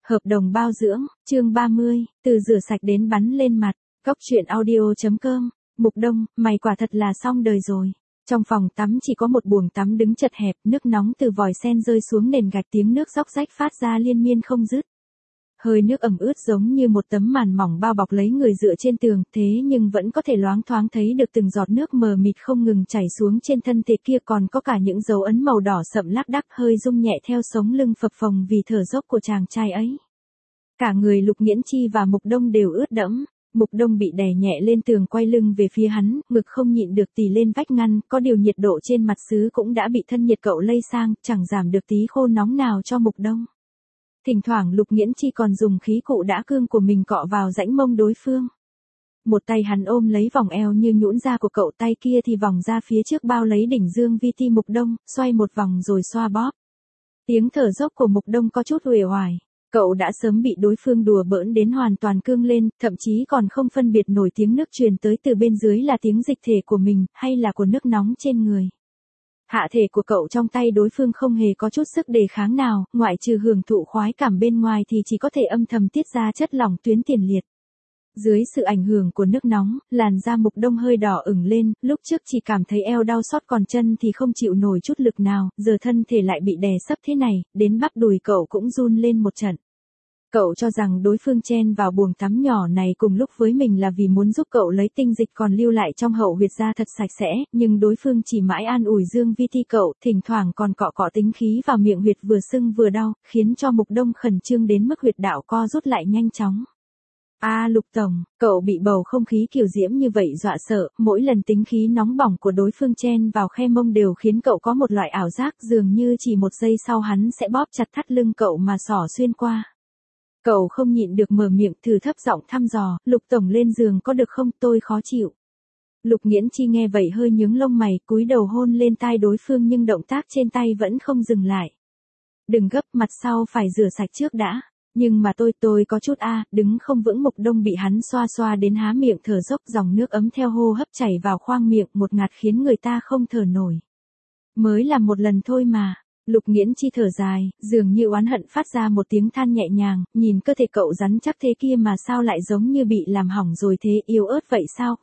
Hợp đồng bao dưỡng, chương 30, từ rửa sạch đến bắn lên mặt, Góc truyện audio.com, Mục Đông, mày quả thật là xong đời rồi. Trong phòng tắm chỉ có một buồng tắm đứng chật hẹp, nước nóng từ vòi sen rơi xuống nền gạch, tiếng nước róc rách phát ra liên miên không dứt. Hơi nước ẩm ướt giống như một tấm màn mỏng bao bọc lấy người dựa trên tường, thế nhưng vẫn có thể loáng thoáng thấy được từng giọt nước mờ mịt không ngừng chảy xuống trên thân thể kia, còn có cả những dấu ấn màu đỏ sậm lác đác hơi rung nhẹ theo sống lưng phập phồng vì thở dốc của chàng trai ấy. Cả người Lục Nghiễn Chi và Mục Đông đều ướt đẫm. Mục Đông bị đè nhẹ lên tường, quay lưng về phía hắn, ngực không nhịn được tì lên vách ngăn, có điều nhiệt độ trên mặt sứ cũng đã bị thân nhiệt cậu lây sang, chẳng giảm được tí khô nóng nào cho Mục Đông. Thỉnh thoảng Lục Nghiễn Chi còn dùng khí cụ đã cương của mình cọ vào rãnh mông đối phương. Một tay hắn ôm lấy vòng eo như nhũn ra của cậu, tay kia thì vòng ra phía trước bao lấy đỉnh dương vi ti Mục Đông, xoay một vòng rồi xoa bóp. Tiếng thở dốc của Mục Đông có chút uể oải. Cậu đã sớm bị đối phương đùa bỡn đến hoàn toàn cương lên, thậm chí còn không phân biệt nổi tiếng nước truyền tới từ bên dưới là tiếng dịch thể của mình, hay là của nước nóng trên người. Hạ thể của cậu trong tay đối phương không hề có chút sức đề kháng nào, ngoại trừ hưởng thụ khoái cảm bên ngoài thì chỉ có thể âm thầm tiết ra chất lỏng tuyến tiền liệt. Dưới sự ảnh hưởng của nước nóng, làn da Mục Đông hơi đỏ ửng lên, lúc trước chỉ cảm thấy eo đau xót còn chân thì không chịu nổi chút lực nào, giờ thân thể lại bị đè sấp thế này, đến bắp đùi cậu cũng run lên một trận. Cậu cho rằng đối phương chen vào buồng tắm nhỏ này cùng lúc với mình là vì muốn giúp cậu lấy tinh dịch còn lưu lại trong hậu huyệt ra thật sạch sẽ, nhưng đối phương chỉ mãi an ủi dương vi ti cậu, thỉnh thoảng còn cọ cọ tính khí vào miệng huyệt vừa sưng vừa đau, khiến cho Mục Đông khẩn trương đến mức huyệt đạo co rút lại nhanh chóng. Lục tổng, cậu bị bầu không khí kiều diễm như vậy dọa sợ, mỗi lần tính khí nóng bỏng của đối phương chen vào khe mông đều khiến cậu có một loại ảo giác dường như chỉ một giây sau hắn sẽ bóp chặt thắt lưng cậu mà xỏ xuyên qua. Cậu không nhịn được mở miệng thử thấp giọng thăm dò, Lục tổng lên giường có được không, tôi khó chịu. Lục Nghiễn Chi nghe vậy hơi nhướng lông mày, cúi đầu hôn lên tai đối phương nhưng động tác trên tay vẫn không dừng lại. Đừng gấp, mặt sau phải rửa sạch trước đã. Nhưng mà tôi có chút đứng không vững. Mục Đông bị hắn xoa xoa đến há miệng thở dốc, dòng nước ấm theo hô hấp chảy vào khoang miệng một ngạt khiến người ta không thở nổi. Mới làm một lần thôi mà. Lục Nghiễn Chi thở dài, dường như oán hận phát ra một tiếng than nhẹ nhàng, nhìn cơ thể cậu rắn chắc thế kia mà sao lại giống như bị làm hỏng rồi thế, yếu ớt vậy sao,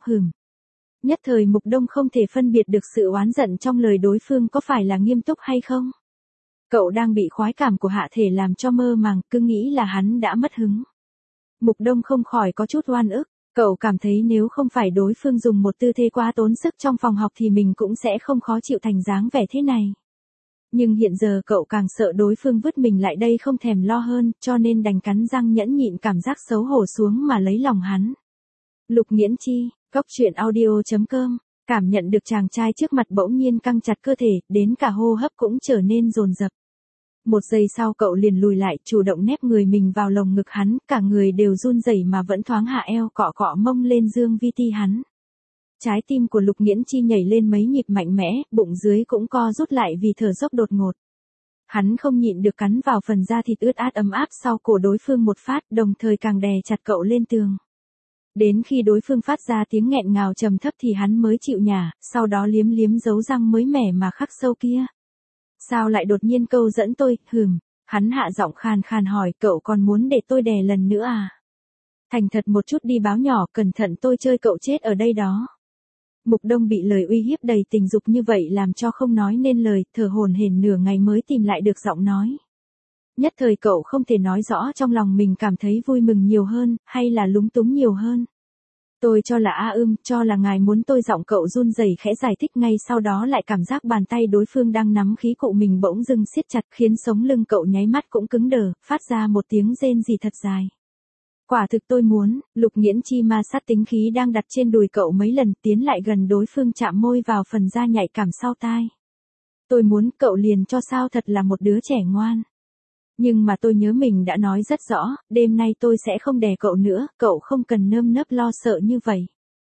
Nhất thời Mục Đông không thể phân biệt được sự oán giận trong lời đối phương có phải là nghiêm túc hay không. Cậu đang bị khoái cảm của hạ thể làm cho mơ màng, cứ nghĩ là hắn đã mất hứng. Mục Đông không khỏi có chút oan ức, cậu cảm thấy nếu không phải đối phương dùng một tư thế quá tốn sức trong phòng học thì mình cũng sẽ không khó chịu thành dáng vẻ thế này. Nhưng hiện giờ cậu càng sợ đối phương vứt mình lại đây không thèm lo hơn, cho nên đành cắn răng nhẫn nhịn cảm giác xấu hổ xuống mà lấy lòng hắn. Lục Nghiễn Chi, Góc truyện audio.com, cảm nhận được chàng trai trước mặt bỗng nhiên căng chặt cơ thể, đến cả hô hấp cũng trở nên dồn dập. Một giây sau cậu liền lùi lại, chủ động nép người mình vào lồng ngực hắn, cả người đều run rẩy mà vẫn thoáng hạ eo cọ cọ mông lên dương vi ti hắn. Trái tim của Lục Nghiễn Chi nhảy lên mấy nhịp mạnh mẽ, bụng dưới cũng co rút lại vì thở dốc đột ngột. Hắn không nhịn được cắn vào phần da thịt ướt át ấm áp sau cổ đối phương một phát, đồng thời càng đè chặt cậu lên tường. Đến khi đối phương phát ra tiếng nghẹn ngào trầm thấp thì hắn mới chịu nhả, sau đó liếm liếm dấu răng mới mẻ mà khắc sâu kia. Sao lại đột nhiên câu dẫn tôi, Hắn hạ giọng khàn khàn hỏi, cậu còn muốn để tôi đè lần nữa à? Thành thật một chút đi báo nhỏ, cẩn thận tôi chơi cậu chết ở đây đó. Mục Đông bị lời uy hiếp đầy tình dục như vậy làm cho không nói nên lời, thở hổn hển nửa ngày mới tìm lại được giọng nói. Nhất thời cậu không thể nói rõ trong lòng mình cảm thấy vui mừng nhiều hơn, hay là lúng túng nhiều hơn. Tôi cho là cho là ngài muốn tôi. Giọng cậu run rẩy khẽ giải thích, ngay sau đó lại cảm giác bàn tay đối phương đang nắm khí cụ mình bỗng dưng siết chặt khiến sống lưng cậu nháy mắt cũng cứng đờ, phát ra một tiếng rên rỉ thật dài. Quả thực tôi muốn. Lục Nghiễn Chi ma sát tính khí đang đặt trên đùi cậu mấy lần, tiến lại gần đối phương chạm môi vào phần da nhạy cảm sau tai. Tôi muốn, cậu liền cho sao, thật là một đứa trẻ ngoan. Nhưng mà tôi nhớ mình đã nói rất rõ, đêm nay tôi sẽ không đè cậu nữa, cậu không cần nơm nớp lo sợ như vậy.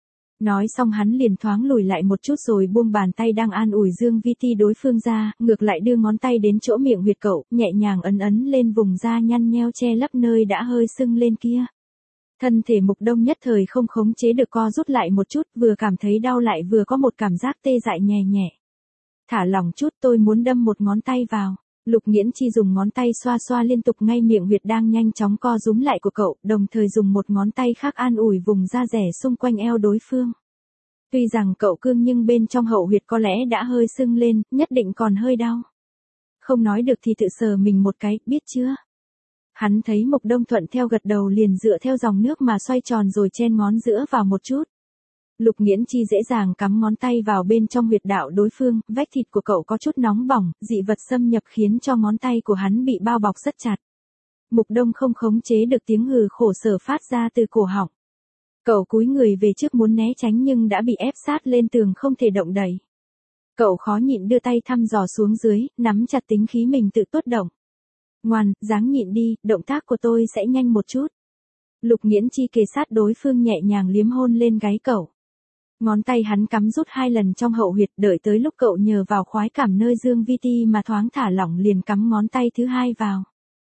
Nói xong hắn liền thoáng lùi lại một chút rồi buông bàn tay đang an ủi dương vi ti đối phương ra, ngược lại đưa ngón tay đến chỗ miệng huyệt cậu, nhẹ nhàng ấn ấn lên vùng da nhăn nheo che lấp nơi đã hơi sưng lên kia. Thân thể Mục Đông nhất thời không khống chế được co rút lại một chút, vừa cảm thấy đau lại vừa có một cảm giác tê dại nhẹ nhẹ. Thả lỏng chút, tôi muốn đâm một ngón tay vào. Lục Nghiễn Chi dùng ngón tay xoa xoa liên tục ngay miệng huyệt đang nhanh chóng co rúm lại của cậu, đồng thời dùng một ngón tay khác an ủi vùng da rẻ xung quanh eo đối phương. Tuy rằng cậu cương nhưng bên trong hậu huyệt có lẽ đã hơi sưng lên, nhất định còn hơi đau. Không nói được thì tự sờ mình một cái, biết chưa? Hắn thấy Mục Đông thuận theo gật đầu liền dựa theo dòng nước mà xoay tròn rồi chen ngón giữa vào một chút. Lục Nghiễn Chi dễ dàng cắm ngón tay vào bên trong huyệt đạo đối phương, vách thịt của cậu có chút nóng bỏng, dị vật xâm nhập khiến cho ngón tay của hắn bị bao bọc rất chặt. Mục Đông không khống chế được tiếng hừ khổ sở phát ra từ cổ họng. Cậu cúi người về trước muốn né tránh nhưng đã bị ép sát lên tường không thể động đậy. Cậu khó nhịn đưa tay thăm dò xuống dưới, nắm chặt tính khí mình tự tốt động. Ngoan, ráng nhịn đi, động tác của tôi sẽ nhanh một chút. Lục Nghiễn Chi kề sát đối phương nhẹ nhàng liếm hôn lên gáy cậu. Ngón tay hắn cắm rút 2 lần trong hậu huyệt, đợi tới lúc cậu nhờ vào khoái cảm nơi dương vi ti mà thoáng thả lỏng liền cắm ngón tay thứ 2 vào.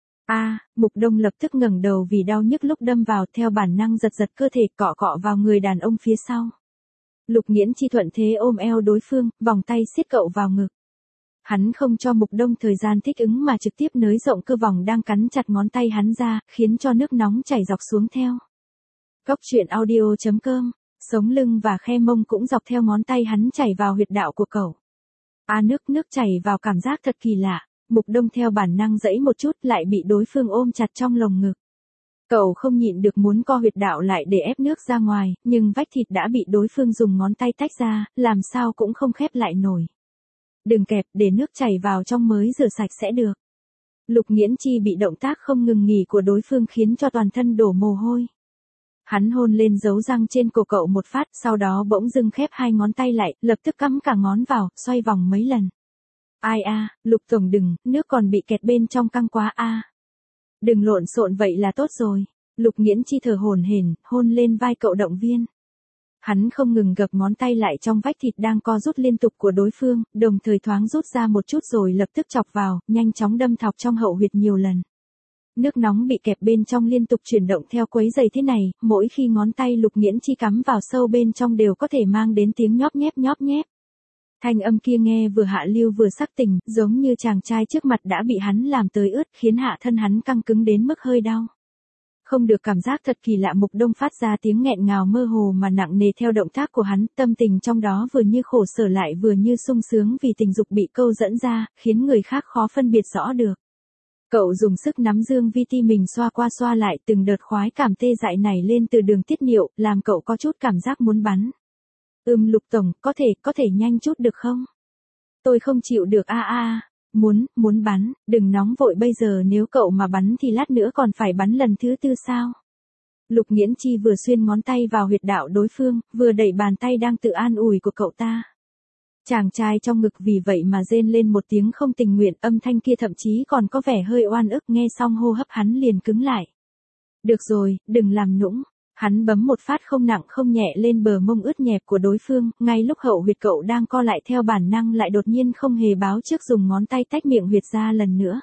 Mục Đông lập tức ngẩng đầu vì đau nhức lúc đâm vào, theo bản năng giật giật cơ thể cọ cọ vào người đàn ông phía sau. Lục Nghiễn Chi thuận thế ôm eo đối phương, vòng tay siết cậu vào ngực. Hắn không cho Mục Đông thời gian thích ứng mà trực tiếp nới rộng cơ vòng đang cắn chặt ngón tay hắn ra, khiến cho nước nóng chảy dọc xuống theo. Góc truyện audio.com, sống lưng và khe mông cũng dọc theo ngón tay hắn chảy vào huyệt đạo của cậu. Nước chảy vào cảm giác thật kỳ lạ. Mục Đông theo bản năng giãy một chút lại bị đối phương ôm chặt trong lồng ngực. Cậu không nhịn được muốn co huyệt đạo lại để ép nước ra ngoài, nhưng vách thịt đã bị đối phương dùng ngón tay tách ra, làm sao cũng không khép lại nổi. Đừng kẹp, để nước chảy vào trong mới rửa sạch sẽ được. Lục Nghiễn Chi bị động tác không ngừng nghỉ của đối phương khiến cho toàn thân đổ mồ hôi. Hắn hôn lên dấu răng trên cổ cậu một phát, sau đó bỗng dưng khép 2 ngón tay lại, lập tức cắm cả ngón vào, xoay vòng mấy lần. Lục tổng đừng, nước còn bị kẹt bên trong căng quá Đừng lộn xộn vậy là tốt rồi. Lục Nghiễn Chi thở hổn hển, hôn lên vai cậu động viên. Hắn không ngừng gập ngón tay lại trong vách thịt đang co rút liên tục của đối phương, đồng thời thoáng rút ra một chút rồi lập tức chọc vào, nhanh chóng đâm thọc trong hậu huyệt nhiều lần. Nước nóng bị kẹp bên trong liên tục chuyển động theo quấy giày thế này, mỗi khi ngón tay Lục Nghiễn Chi cắm vào sâu bên trong đều có thể mang đến tiếng nhóp nhép. Thanh âm kia nghe vừa hạ lưu vừa sắc tình, giống như chàng trai trước mặt đã bị hắn làm tới ướt, khiến hạ thân hắn căng cứng đến mức hơi đau. Không được, cảm giác thật kỳ lạ. Mục Đông phát ra tiếng nghẹn ngào mơ hồ mà nặng nề theo động tác của hắn, tâm tình trong đó vừa như khổ sở lại vừa như sung sướng vì tình dục bị câu dẫn ra, khiến người khác khó phân biệt rõ được. Cậu dùng sức nắm dương vi ti mình xoa qua xoa lại, từng đợt khoái cảm tê dại này lên từ đường tiết niệu, làm cậu có chút cảm giác muốn bắn. Lục tổng, có thể nhanh chút được không? Tôi không chịu được muốn bắn, đừng nóng vội bây giờ, nếu cậu mà bắn thì lát nữa còn phải bắn lần thứ 4 sao? Lục Nghiễn Chi vừa xuyên ngón tay vào huyệt đạo đối phương, vừa đẩy bàn tay đang tự an ủi của cậu ta. Chàng trai trong ngực vì vậy mà rên lên một tiếng không tình nguyện, âm thanh kia thậm chí còn có vẻ hơi oan ức, nghe xong hô hấp hắn liền cứng lại. Được rồi, đừng làm nũng. Hắn bấm một phát không nặng không nhẹ lên bờ mông ướt nhẹp của đối phương, ngay lúc hậu huyệt cậu đang co lại theo bản năng lại đột nhiên không hề báo trước dùng ngón tay tách miệng huyệt ra lần nữa.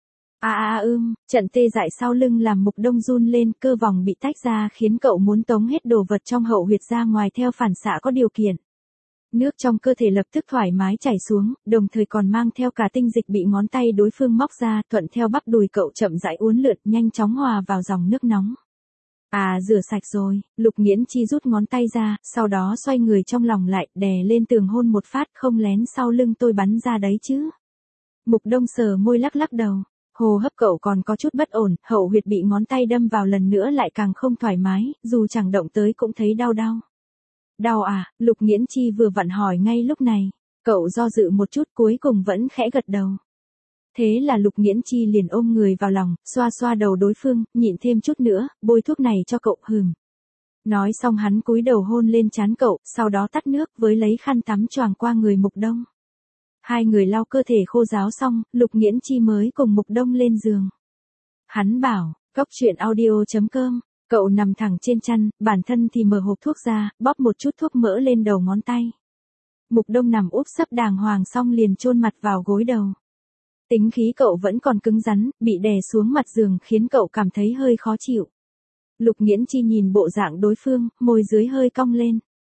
Trận tê dại sau lưng làm Mục Đông run lên, cơ vòng bị tách ra khiến cậu muốn tống hết đồ vật trong hậu huyệt ra ngoài theo phản xạ có điều kiện. Nước trong cơ thể lập tức thoải mái chảy xuống, đồng thời còn mang theo cả tinh dịch bị ngón tay đối phương móc ra, thuận theo bắp đùi cậu chậm rãi uốn lượn, nhanh chóng hòa vào dòng nước nóng. Rửa sạch rồi. Lục Nghiễn Chi rút ngón tay ra, sau đó xoay người trong lòng lại, đè lên tường hôn một phát, không lén sau lưng tôi bắn ra đấy chứ. Mục Đông sờ môi lắc lắc đầu. Hô hấp cậu còn có chút bất ổn, hậu huyệt bị ngón tay đâm vào lần nữa lại càng không thoải mái, dù chẳng động tới cũng thấy đau. Đau Lục Nghiễn Chi vừa vặn hỏi ngay lúc này. Cậu do dự một chút cuối cùng vẫn khẽ gật đầu. Thế là Lục Nghiễn Chi liền ôm người vào lòng, xoa xoa đầu đối phương, nhịn thêm chút nữa, bôi thuốc này cho cậu. Nói xong hắn cúi đầu hôn lên trán cậu, sau đó tắt nước với lấy khăn tắm choàng qua người Mục Đông. Hai người lau cơ thể khô ráo xong, Lục Nghiễn Chi mới cùng Mục Đông lên giường. Hắn bảo, góc truyện audio.com, cậu nằm thẳng trên chăn, bản thân thì mở hộp thuốc ra, bóp một chút thuốc mỡ lên đầu ngón tay. Mục Đông nằm úp sấp đàng hoàng xong liền chôn mặt vào gối đầu. Tính khí cậu vẫn còn cứng rắn, bị đè xuống mặt giường khiến cậu cảm thấy hơi khó chịu. Lục Nghiễn Chi nhìn bộ dạng đối phương, môi dưới hơi cong lên.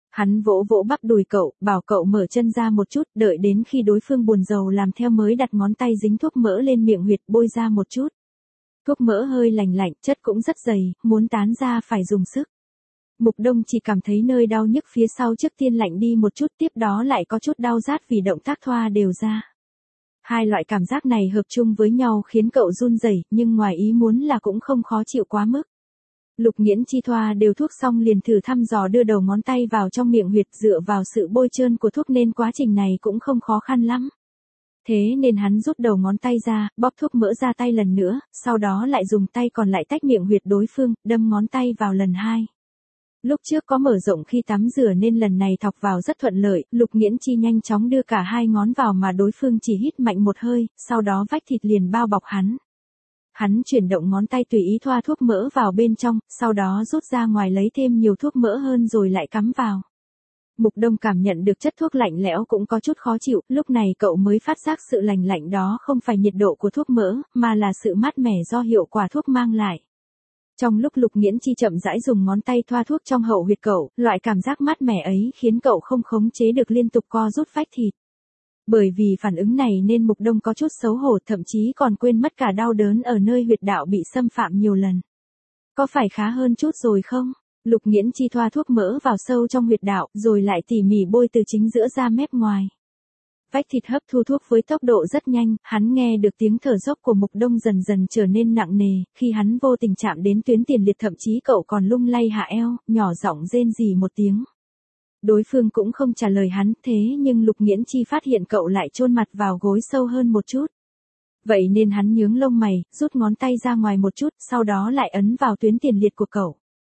Hắn vỗ vỗ bắp đùi cậu, bảo cậu mở chân ra một chút, đợi đến khi đối phương buồn rầu làm theo mới đặt ngón tay dính thuốc mỡ lên miệng huyệt bôi ra một chút. Thuốc mỡ hơi lành lạnh, chất cũng rất dày, muốn tán ra phải dùng sức. Mục Đông chỉ cảm thấy nơi đau nhức phía sau trước tiên lạnh đi một chút, tiếp đó lại có chút đau rát vì động tác thoa đều ra. Hai loại cảm giác này hợp chung với nhau khiến cậu run rẩy, nhưng ngoài ý muốn là cũng không khó chịu quá mức. Lục Nghiễn Chi thoa đều thuốc xong liền thử thăm dò đưa đầu ngón tay vào trong miệng huyệt, dựa vào sự bôi trơn của thuốc nên quá trình này cũng không khó khăn lắm. Thế nên hắn rút đầu ngón tay ra, bóp thuốc mỡ ra tay lần nữa, sau đó lại dùng tay còn lại tách miệng huyệt đối phương, đâm ngón tay vào lần hai. Lúc trước có mở rộng khi tắm rửa nên lần này thọc vào rất thuận lợi, Lục Nghiễn Chi nhanh chóng đưa cả hai ngón vào mà đối phương chỉ hít mạnh một hơi, sau đó vách thịt liền bao bọc hắn. Hắn chuyển động ngón tay tùy ý thoa thuốc mỡ vào bên trong, sau đó rút ra ngoài lấy thêm nhiều thuốc mỡ hơn rồi lại cắm vào. Mục Đông cảm nhận được chất thuốc lạnh lẽo cũng có chút khó chịu, lúc này cậu mới phát giác sự lành lạnh đó không phải nhiệt độ của thuốc mỡ, mà là sự mát mẻ do hiệu quả thuốc mang lại. Trong lúc Lục Nghiễn Chi chậm rãi dùng ngón tay thoa thuốc trong hậu huyệt cậu, loại cảm giác mát mẻ ấy khiến cậu không khống chế được liên tục co rút vách thịt. Bởi vì phản ứng này nên Mục Đông có chút xấu hổ, thậm chí còn quên mất cả đau đớn ở nơi huyệt đạo bị xâm phạm nhiều lần. Có phải khá hơn chút rồi không? Lục Nghiễn Chi thoa thuốc mỡ vào sâu trong huyệt đạo, rồi lại tỉ mỉ bôi từ chính giữa ra mép ngoài. Vách thịt hấp thu thuốc với tốc độ rất nhanh, hắn nghe được tiếng thở dốc của Mục Đông dần dần trở nên nặng nề, khi hắn vô tình chạm đến tuyến tiền liệt thậm chí cậu còn lung lay hạ eo, nhỏ giọng rên rỉ một tiếng. Đối phương cũng không trả lời hắn, thế nhưng Lục Nghiễn Chi phát hiện cậu lại chôn mặt vào gối sâu hơn một chút. Vậy nên hắn nhướng lông mày, rút ngón tay ra ngoài một chút, sau đó lại ấn vào tuyến tiền liệt của cậu.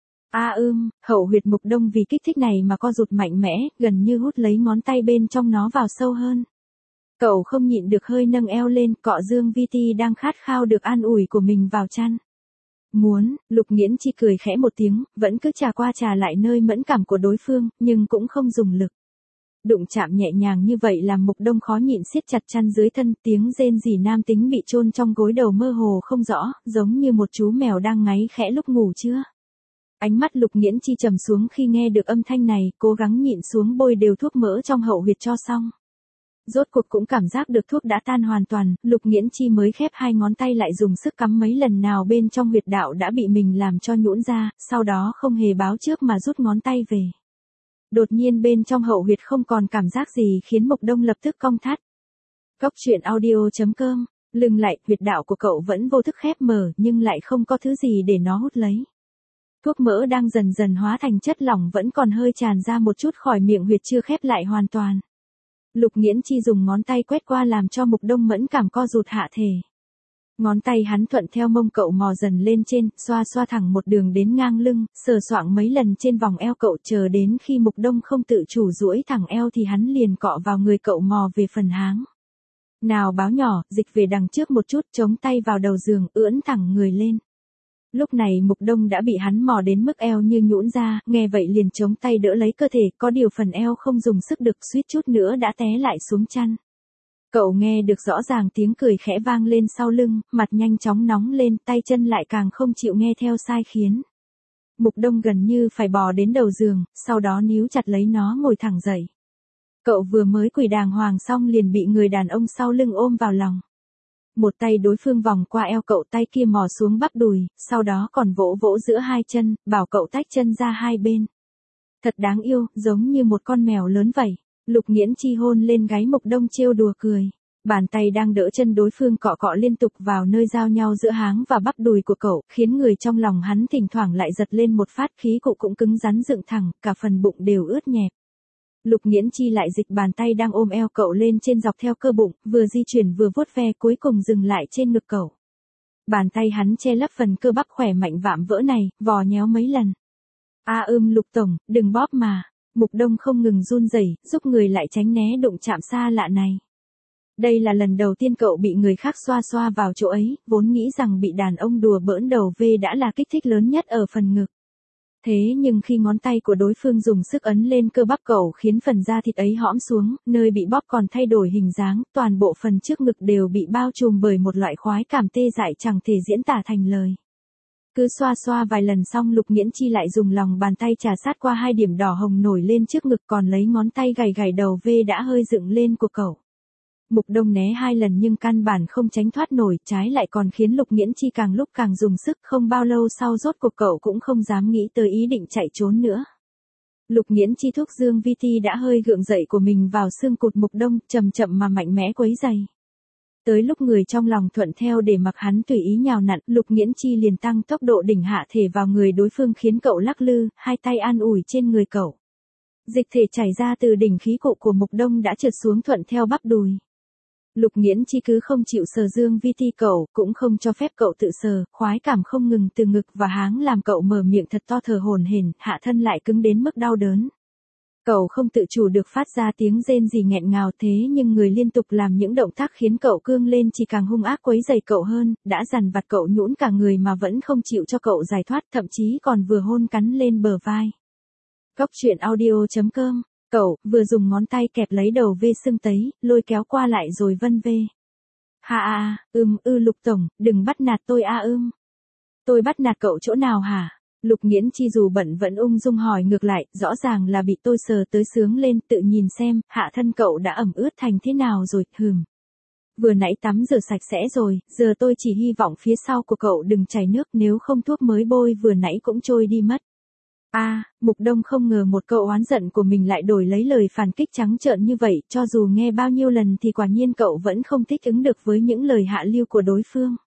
Hậu huyệt Mục Đông vì kích thích này mà co rụt mạnh mẽ, gần như hút lấy ngón tay bên trong nó vào sâu hơn. Cậu không nhịn được hơi nâng eo lên, cọ Dương Vi Ti đang khát khao được an ủi của mình vào chăn. Lục Nghiễn Chi cười khẽ một tiếng, vẫn cứ chà qua chà lại nơi mẫn cảm của đối phương, nhưng cũng không dùng lực. Đụng chạm nhẹ nhàng như vậy làm Mục Đông khó nhịn siết chặt chăn dưới thân, tiếng rên rỉ nam tính bị chôn trong gối đầu mơ hồ không rõ, giống như một chú mèo đang ngáy khẽ lúc ngủ trưa. Ánh mắt Lục Nghiễn Chi trầm xuống khi nghe được âm thanh này, cố gắng nhịn xuống bôi đều thuốc mỡ trong hậu huyệt cho xong. Rốt cuộc cũng cảm giác được thuốc đã tan hoàn toàn, Lục Nghiễn Chi mới khép hai ngón tay lại dùng sức cắm mấy lần nào bên trong huyệt đạo đã bị mình làm cho nhũn ra, sau đó không hề báo trước mà rút ngón tay về. Đột nhiên bên trong hậu huyệt không còn cảm giác gì khiến Mục Đông lập tức cong thắt. Góc truyện audio.com, lưng lại, huyệt đạo của cậu vẫn vô thức khép mở nhưng lại không có thứ gì để nó hút lấy. Thuốc mỡ đang dần dần hóa thành chất lỏng vẫn còn hơi tràn ra một chút khỏi miệng huyệt chưa khép lại hoàn toàn. Lục Nghiễn Chi dùng ngón tay quét qua làm cho Mục Đông mẫn cảm co rụt hạ thể. Ngón tay hắn thuận theo mông cậu mò dần lên trên, xoa xoa thẳng một đường đến ngang lưng, sờ soạng mấy lần trên vòng eo cậu, chờ đến khi Mục Đông không tự chủ duỗi thẳng eo thì hắn liền cọ vào người cậu mò về phần háng. Nào báo nhỏ, dịch về đằng trước một chút, chống tay vào đầu giường, ưỡn thẳng người lên. Lúc này Mục Đông đã bị hắn mò đến mức eo như nhũn ra, nghe vậy liền chống tay đỡ lấy cơ thể, có điều phần eo không dùng sức được, suýt chút nữa đã té lại xuống chăn. Cậu nghe được rõ ràng tiếng cười khẽ vang lên sau lưng, mặt nhanh chóng nóng lên, tay chân lại càng không chịu nghe theo sai khiến. Mục Đông gần như phải bò đến đầu giường, sau đó níu chặt lấy nó ngồi thẳng dậy. Cậu vừa mới quỳ đàng hoàng xong liền bị người đàn ông sau lưng ôm vào lòng. Một tay đối phương vòng qua eo cậu, tay kia mò xuống bắp đùi, sau đó còn vỗ vỗ giữa hai chân, bảo cậu tách chân ra hai bên. Thật đáng yêu, giống như một con mèo lớn vậy. Lục Nghiễn Chi hôn lên gáy Mục Đông trêu đùa cười. Bàn tay đang đỡ chân đối phương cọ cọ liên tục vào nơi giao nhau giữa háng và bắp đùi của cậu, khiến người trong lòng hắn thỉnh thoảng lại giật lên một phát, khí cụ cũng cứng rắn dựng thẳng, cả phần bụng đều ướt nhẹp. Lục Nghiễn Chi lại dịch bàn tay đang ôm eo cậu lên trên dọc theo cơ bụng, vừa di chuyển vừa vuốt ve, cuối cùng dừng lại trên ngực cậu. Bàn tay hắn che lấp phần cơ bắp khỏe mạnh vạm vỡ này, vò nhéo mấy lần. Lục tổng, đừng bóp mà. Mục Đông không ngừng run rẩy, giúp người lại tránh né đụng chạm xa lạ này. Đây là lần đầu tiên cậu bị người khác xoa xoa vào chỗ ấy, vốn nghĩ rằng bị đàn ông đùa bỡn đầu về đã là kích thích lớn nhất ở phần ngực. Thế nhưng khi ngón tay của đối phương dùng sức ấn lên cơ bắp cậu khiến phần da thịt ấy hõm xuống, nơi bị bóp còn thay đổi hình dáng, toàn bộ phần trước ngực đều bị bao trùm bởi một loại khoái cảm tê dại chẳng thể diễn tả thành lời. Cứ xoa xoa vài lần xong Lục Nghiễn Chi lại dùng lòng bàn tay trà sát qua hai điểm đỏ hồng nổi lên trước ngực, còn lấy ngón tay gảy gảy đầu V đã hơi dựng lên của cậu. Mục Đông né hai lần nhưng căn bản không tránh thoát nổi, trái lại còn khiến Lục Nghiễn Chi càng lúc càng dùng sức, không bao lâu sau rốt cuộc cậu cũng không dám nghĩ tới ý định chạy trốn nữa. Lục Nghiễn Chi thúc Dương Vi Ti đã hơi gượng dậy của mình vào xương cụt Mục Đông, chậm chậm mà mạnh mẽ quấy giày. Tới lúc người trong lòng thuận theo để mặc hắn tùy ý nhào nặn, Lục Nghiễn Chi liền tăng tốc độ đỉnh hạ thể vào người đối phương khiến cậu lắc lư, hai tay an ủi trên người cậu. Dịch thể chảy ra từ đỉnh khí cụ của Mục Đông đã trượt xuống thuận theo bắp đùi. Lục Nghiễn Chi cứ không chịu sờ Dương Vi Ti cậu, cũng không cho phép cậu tự sờ, khoái cảm không ngừng từ ngực và háng làm cậu mở miệng thật to thở hổn hển, hạ thân lại cứng đến mức đau đớn. Cậu không tự chủ được phát ra tiếng rên rỉ nghẹn ngào, thế nhưng người liên tục làm những động tác khiến cậu cương lên chỉ càng hung ác quấy rầy cậu hơn, đã dằn vặt cậu nhũn cả người mà vẫn không chịu cho cậu giải thoát, thậm chí còn vừa hôn cắn lên bờ vai. Goctruyện.audio.com. Cậu vừa dùng ngón tay kẹp lấy đầu V sưng tấy, lôi kéo qua lại rồi vân vê. Ha Lục tổng, đừng bắt nạt tôi Tôi bắt nạt cậu chỗ nào hả? Lục Nghiễn Chi dù bận vẫn ung dung hỏi ngược lại, rõ ràng là bị tôi sờ tới sướng lên, tự nhìn xem, hạ thân cậu đã ẩm ướt thành thế nào rồi, Vừa nãy tắm rửa sạch sẽ rồi, giờ tôi chỉ hy vọng phía sau của cậu đừng chảy nước, nếu không thuốc mới bôi vừa nãy cũng trôi đi mất. Mục Đông không ngờ một câu oán giận của mình lại đổi lấy lời phản kích trắng trợn như vậy, cho dù nghe bao nhiêu lần thì quả nhiên cậu vẫn không thích ứng được với những lời hạ lưu của đối phương.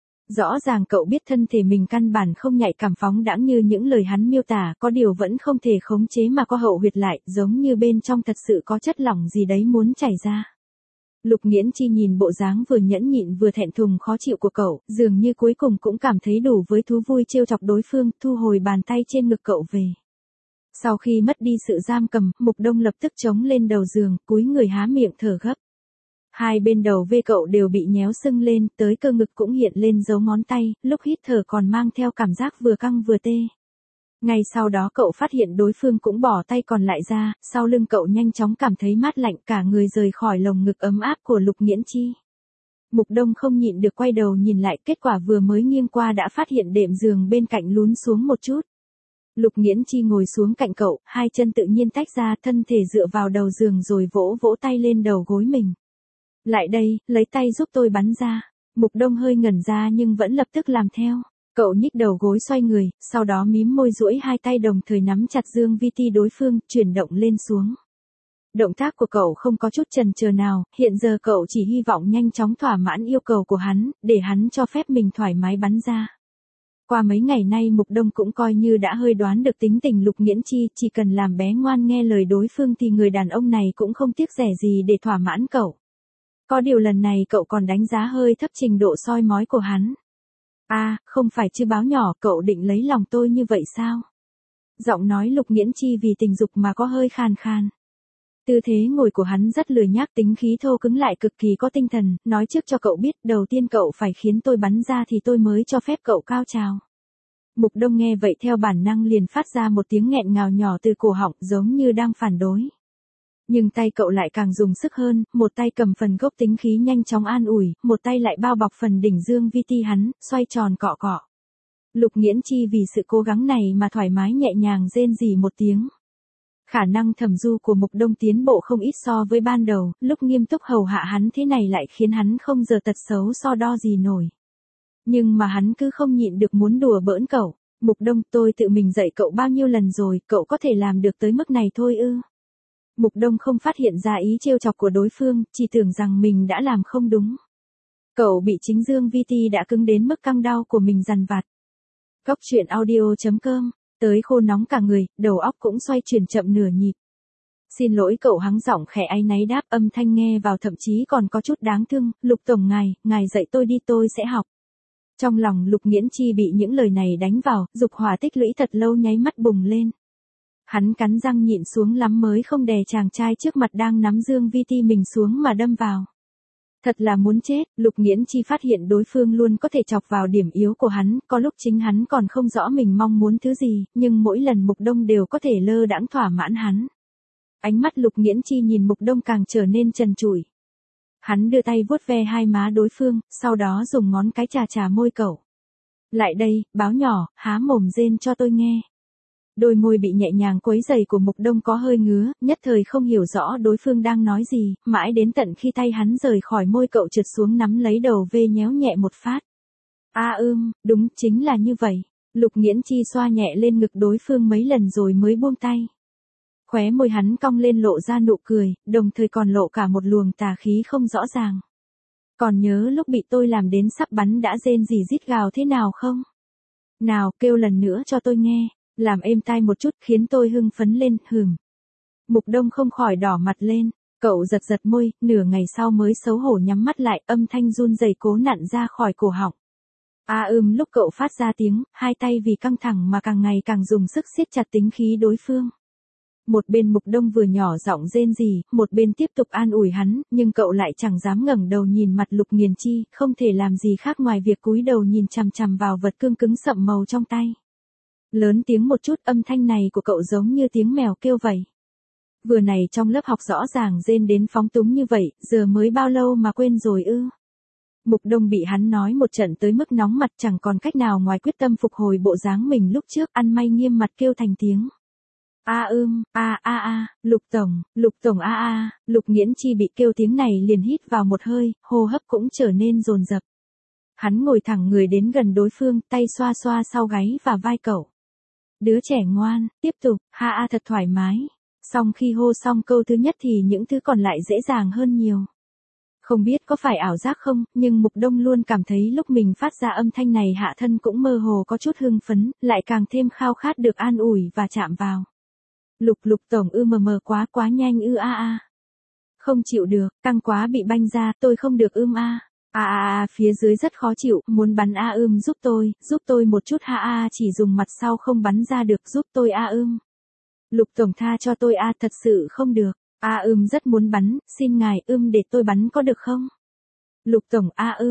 Rõ ràng cậu biết thân thể mình căn bản không nhạy cảm phóng đãng như những lời hắn miêu tả, có điều vẫn không thể khống chế mà có hậu huyệt lại, giống như bên trong thật sự có chất lỏng gì đấy muốn chảy ra. Lục Nghiễn Chi nhìn bộ dáng vừa nhẫn nhịn vừa thẹn thùng khó chịu của cậu, dường như cuối cùng cũng cảm thấy đủ với thú vui trêu chọc đối phương, thu hồi bàn tay trên ngực cậu về. Sau khi mất đi sự giam cầm, Mục Đông lập tức chống lên đầu giường, cúi người há miệng thở gấp. Hai bên đầu V cậu đều bị nhéo sưng lên, tới cơ ngực cũng hiện lên dấu ngón tay, lúc hít thở còn mang theo cảm giác vừa căng vừa tê. Ngay sau đó cậu phát hiện đối phương cũng bỏ tay còn lại ra, sau lưng cậu nhanh chóng cảm thấy mát lạnh, cả người rời khỏi lồng ngực ấm áp của Lục Nghiễn Chi. Mục Đông không nhịn được quay đầu nhìn lại, kết quả vừa mới nghiêng qua đã phát hiện đệm giường bên cạnh lún xuống một chút. Lục Nghiễn Chi ngồi xuống cạnh cậu, hai chân tự nhiên tách ra, thân thể dựa vào đầu giường rồi vỗ vỗ tay lên đầu gối mình. Lại đây, lấy tay giúp tôi bắn ra. Mục Đông hơi ngẩn ra nhưng vẫn lập tức làm theo. Cậu nhích đầu gối xoay người, sau đó mím môi duỗi hai tay đồng thời nắm chặt Dương Vi Ti đối phương, chuyển động lên xuống. Động tác của cậu không có chút chần chờ nào, hiện giờ cậu chỉ hy vọng nhanh chóng thỏa mãn yêu cầu của hắn, để hắn cho phép mình thoải mái bắn ra. Qua mấy ngày nay Mục Đông cũng coi như đã hơi đoán được tính tình Lục Nghiễn Chi, chỉ cần làm bé ngoan nghe lời đối phương thì người đàn ông này cũng không tiếc rẻ gì để thỏa mãn cậu. Có điều lần này cậu còn đánh giá hơi thấp trình độ soi mói của hắn. Không phải chứ báo nhỏ, cậu định lấy lòng tôi như vậy sao? Giọng nói Lục Nghiễn Chi vì tình dục mà có hơi khàn khàn. Tư thế ngồi của hắn rất lười nhác, tính khí thô cứng lại cực kỳ có tinh thần, nói trước cho cậu biết, đầu tiên cậu phải khiến tôi bắn ra thì tôi mới cho phép cậu cao trào. Mục Đông nghe vậy theo bản năng liền phát ra một tiếng nghẹn ngào nhỏ từ cổ họng, giống như đang phản đối. Nhưng tay cậu lại càng dùng sức hơn, một tay cầm phần gốc tính khí nhanh chóng an ủi, một tay lại bao bọc phần đỉnh Dương Vi Ti hắn, xoay tròn cọ cọ. Lục Nghiễn Chi vì sự cố gắng này mà thoải mái nhẹ nhàng rên rỉ một tiếng. Khả năng thẩm du của Mục Đông tiến bộ không ít so với ban đầu, lúc nghiêm túc hầu hạ hắn thế này lại khiến hắn không giờ tật xấu so đo gì nổi. Nhưng mà hắn cứ không nhịn được muốn đùa bỡn cậu. Mục Đông, tôi tự mình dạy cậu bao nhiêu lần rồi, cậu có thể làm được tới mức này thôi ư? Mục Đông không phát hiện ra ý trêu chọc của đối phương, chỉ tưởng rằng mình đã làm không đúng. Cậu bị chính Dương Vi Ti đã cứng đến mức căng đau của mình dằn vặt. Goctruyện.audio.com. Tới khô nóng cả người, đầu óc cũng xoay chuyển chậm nửa nhịp. Xin lỗi cậu, hắng giọng khẽ áy náy đáp, âm thanh nghe vào thậm chí còn có chút đáng thương. Lục tổng ngài dạy tôi đi, tôi sẽ học. Trong lòng Lục Nghiễn Chi bị những lời này đánh vào, dục hỏa tích lũy thật lâu nháy mắt bùng lên. Hắn cắn răng nhịn xuống lắm mới không đè chàng trai trước mặt đang nắm Dương Vi Ti mình xuống mà đâm vào. Thật là muốn chết, Lục Nghiễn Chi phát hiện đối phương luôn có thể chọc vào điểm yếu của hắn, có lúc chính hắn còn không rõ mình mong muốn thứ gì, nhưng mỗi lần Mục Đông đều có thể lơ đãng thỏa mãn hắn. Ánh mắt Lục Nghiễn Chi nhìn Mục Đông càng trở nên trần trụi. Hắn đưa tay vuốt ve hai má đối phương, sau đó dùng ngón cái chà chà môi cậu. Lại đây, báo nhỏ, há mồm rên cho tôi nghe. Đôi môi bị nhẹ nhàng quấy rầy của Mục Đông có hơi ngứa, nhất thời không hiểu rõ đối phương đang nói gì, mãi đến tận khi tay hắn rời khỏi môi cậu trượt xuống nắm lấy đầu vê nhéo nhẹ một phát. Đúng, chính là như vậy. Lục Nghiễn Chi xoa nhẹ lên ngực đối phương mấy lần rồi mới buông tay. Khóe môi hắn cong lên lộ ra nụ cười, đồng thời còn lộ cả một luồng tà khí không rõ ràng. Còn nhớ lúc bị tôi làm đến sắp bắn đã rên rỉ rít gào thế nào không? Nào, kêu lần nữa cho tôi nghe, làm êm tai một chút khiến tôi hưng phấn lên, hừm. Mục Đông không khỏi đỏ mặt lên, cậu giật giật môi, nửa ngày sau mới xấu hổ nhắm mắt lại, âm thanh run rẩy cố nặn ra khỏi cổ họng. Lúc cậu phát ra tiếng, hai tay vì căng thẳng mà càng ngày càng dùng sức siết chặt tính khí đối phương. Một bên Mục Đông vừa nhỏ giọng rên rỉ, một bên tiếp tục an ủi hắn, nhưng cậu lại chẳng dám ngẩng đầu nhìn mặt Lục Nghiền Chi, không thể làm gì khác ngoài việc cúi đầu nhìn chằm chằm vào vật cương cứng sậm màu trong tay. Lớn tiếng một chút, âm thanh này của cậu giống như tiếng mèo kêu vậy. Vừa này trong lớp học rõ ràng rên đến phóng túng như vậy, giờ mới bao lâu mà quên rồi ư? Mục Đông bị hắn nói một trận tới mức nóng mặt, chẳng còn cách nào ngoài quyết tâm phục hồi bộ dáng mình lúc trước, ăn may nghiêm mặt kêu thành tiếng. Lục Tổng Lục Nghiễn Chi bị kêu tiếng này liền hít vào một hơi, hô hấp cũng trở nên dồn dập. Hắn ngồi thẳng người đến gần đối phương, tay xoa xoa sau gáy và vai cậu. Đứa trẻ ngoan, tiếp tục, thật thoải mái. Xong khi hô xong câu thứ nhất thì những thứ còn lại dễ dàng hơn nhiều. Không biết có phải ảo giác không, nhưng Mục Đông luôn cảm thấy lúc mình phát ra âm thanh này hạ thân cũng mơ hồ có chút hưng phấn, lại càng thêm khao khát được an ủi và chạm vào. Lục Tổng quá nhanh Không chịu được, căng quá bị banh ra, tôi không được phía dưới rất khó chịu, muốn bắn giúp tôi một chút chỉ dùng mặt sau không bắn ra được, giúp tôi Lục Tổng tha cho tôi thật sự không được, rất muốn bắn, xin ngài để tôi bắn có được không? Lục Tổng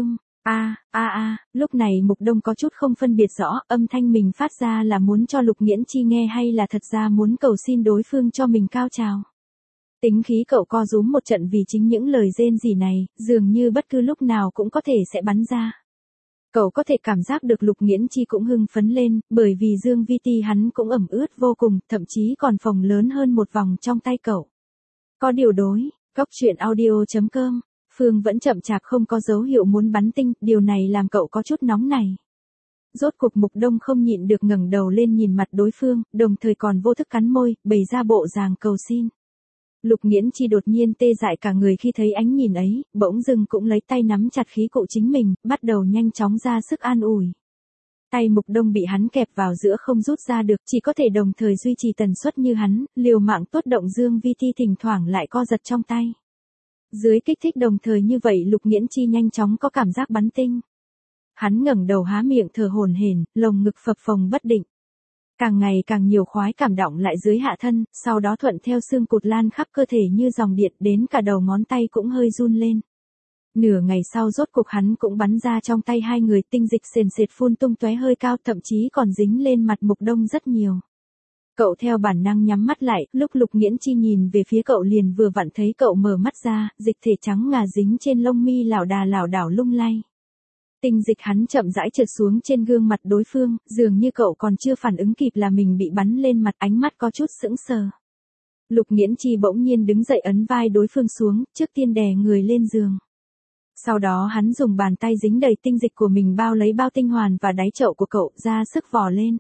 lúc này Mục Đông có chút không phân biệt rõ, âm thanh mình phát ra là muốn cho Lục Nghiễn Chi nghe hay là thật ra muốn cầu xin đối phương cho mình cao trào. Tính khí cậu co rúm một trận vì chính những lời rên rỉ này, dường như bất cứ lúc nào cũng có thể sẽ bắn ra. Cậu có thể cảm giác được Lục Nghiễn Chi cũng hưng phấn lên, bởi vì dương vi ti hắn cũng ẩm ướt vô cùng, thậm chí còn phồng lớn hơn một vòng trong tay cậu. Có điều đối, coctruyện.audio.com, Phương vẫn chậm chạp không có dấu hiệu muốn bắn tinh, điều này làm cậu có chút nóng này. Rốt cuộc Mục Đông không nhịn được ngẩng đầu lên nhìn mặt đối phương, đồng thời còn vô thức cắn môi, bày ra bộ dáng cầu xin. Lục Nghiễn Chi đột nhiên tê dại cả người khi thấy ánh nhìn ấy, bỗng dưng cũng lấy tay nắm chặt khí cụ chính mình, bắt đầu nhanh chóng ra sức an ủi. Tay Mục Đông bị hắn kẹp vào giữa không rút ra được, chỉ có thể đồng thời duy trì tần suất như hắn, liều mạng tốt động dương vi ti thỉnh thoảng lại co giật trong tay. Dưới kích thích đồng thời như vậy Lục Nghiễn Chi nhanh chóng có cảm giác bắn tinh. Hắn ngẩng đầu há miệng thở hổn hển, lồng ngực phập phồng bất định. Càng ngày càng nhiều khoái cảm động lại dưới hạ thân, sau đó thuận theo xương cụt lan khắp cơ thể như dòng điện, đến cả đầu ngón tay cũng hơi run lên. Nửa ngày sau rốt cục hắn cũng bắn ra trong tay hai người, tinh dịch sền sệt phun tung tóe hơi cao, thậm chí còn dính lên mặt Mục Đông rất nhiều. Cậu theo bản năng nhắm mắt lại, lúc Lục Nghiễn Chi nhìn về phía cậu liền vừa vặn thấy cậu mở mắt ra, dịch thể trắng ngà dính trên lông mi lảo đảo lung lay. Tinh dịch hắn chậm rãi trượt xuống trên gương mặt đối phương, dường như cậu còn chưa phản ứng kịp là mình bị bắn lên mặt, ánh mắt có chút sững sờ. Lục Nghiễn Chi bỗng nhiên đứng dậy ấn vai đối phương xuống, trước tiên đè người lên giường. Sau đó hắn dùng bàn tay dính đầy tinh dịch của mình bao lấy bao tinh hoàn và đáy chậu của cậu, ra sức vò lên.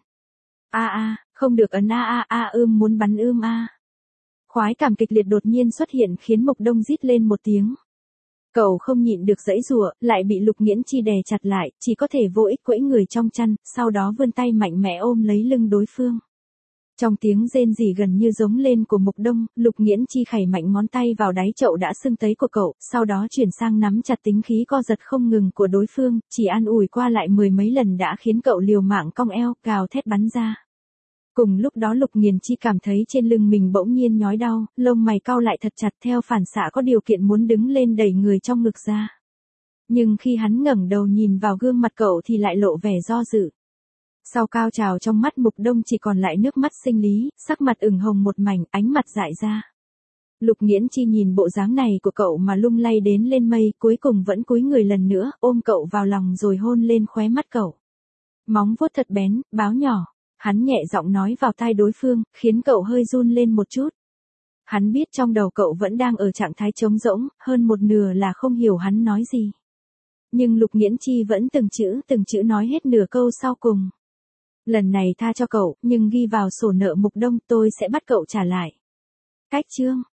Không được ấn muốn bắn Khoái cảm kịch liệt đột nhiên xuất hiện khiến Mục Đông rít lên một tiếng. Cậu không nhịn được giãy giụa, lại bị Lục Nghiễn Chi đè chặt lại, chỉ có thể vô ích quẫy người trong chăn, sau đó vươn tay mạnh mẽ ôm lấy lưng đối phương. Trong tiếng rên rỉ gần như giống lên của Mục Đông, Lục Nghiễn Chi khẩy mạnh ngón tay vào đáy chậu đã sưng tấy của cậu, sau đó chuyển sang nắm chặt tính khí co giật không ngừng của đối phương, chỉ an ủi qua lại mười mấy lần đã khiến cậu liều mạng cong eo, gào thét bắn ra. Cùng lúc đó Lục Nghiền Chi cảm thấy trên lưng mình bỗng nhiên nhói đau, lông mày cau lại thật chặt, theo phản xạ có điều kiện muốn đứng lên đẩy người trong ngực ra. Nhưng khi hắn ngẩng đầu nhìn vào gương mặt cậu thì lại lộ vẻ do dự. Sau cao trào trong mắt Mục Đông chỉ còn lại nước mắt sinh lý, sắc mặt ửng hồng một mảnh, ánh mặt dại ra. Lục Nghiễn Chi nhìn bộ dáng này của cậu mà lung lay đến lên mây, cuối cùng vẫn cúi người lần nữa, ôm cậu vào lòng rồi hôn lên khóe mắt cậu. Móng vuốt thật bén, báo nhỏ. Hắn nhẹ giọng nói vào tai đối phương, khiến cậu hơi run lên một chút. Hắn biết trong đầu cậu vẫn đang ở trạng thái trống rỗng, hơn một nửa là không hiểu hắn nói gì. Nhưng Lục Nghiễn Chi vẫn từng chữ nói hết nửa câu sau cùng. Lần này tha cho cậu, nhưng ghi vào sổ nợ Mục Đông tôi sẽ bắt cậu trả lại. Cách chương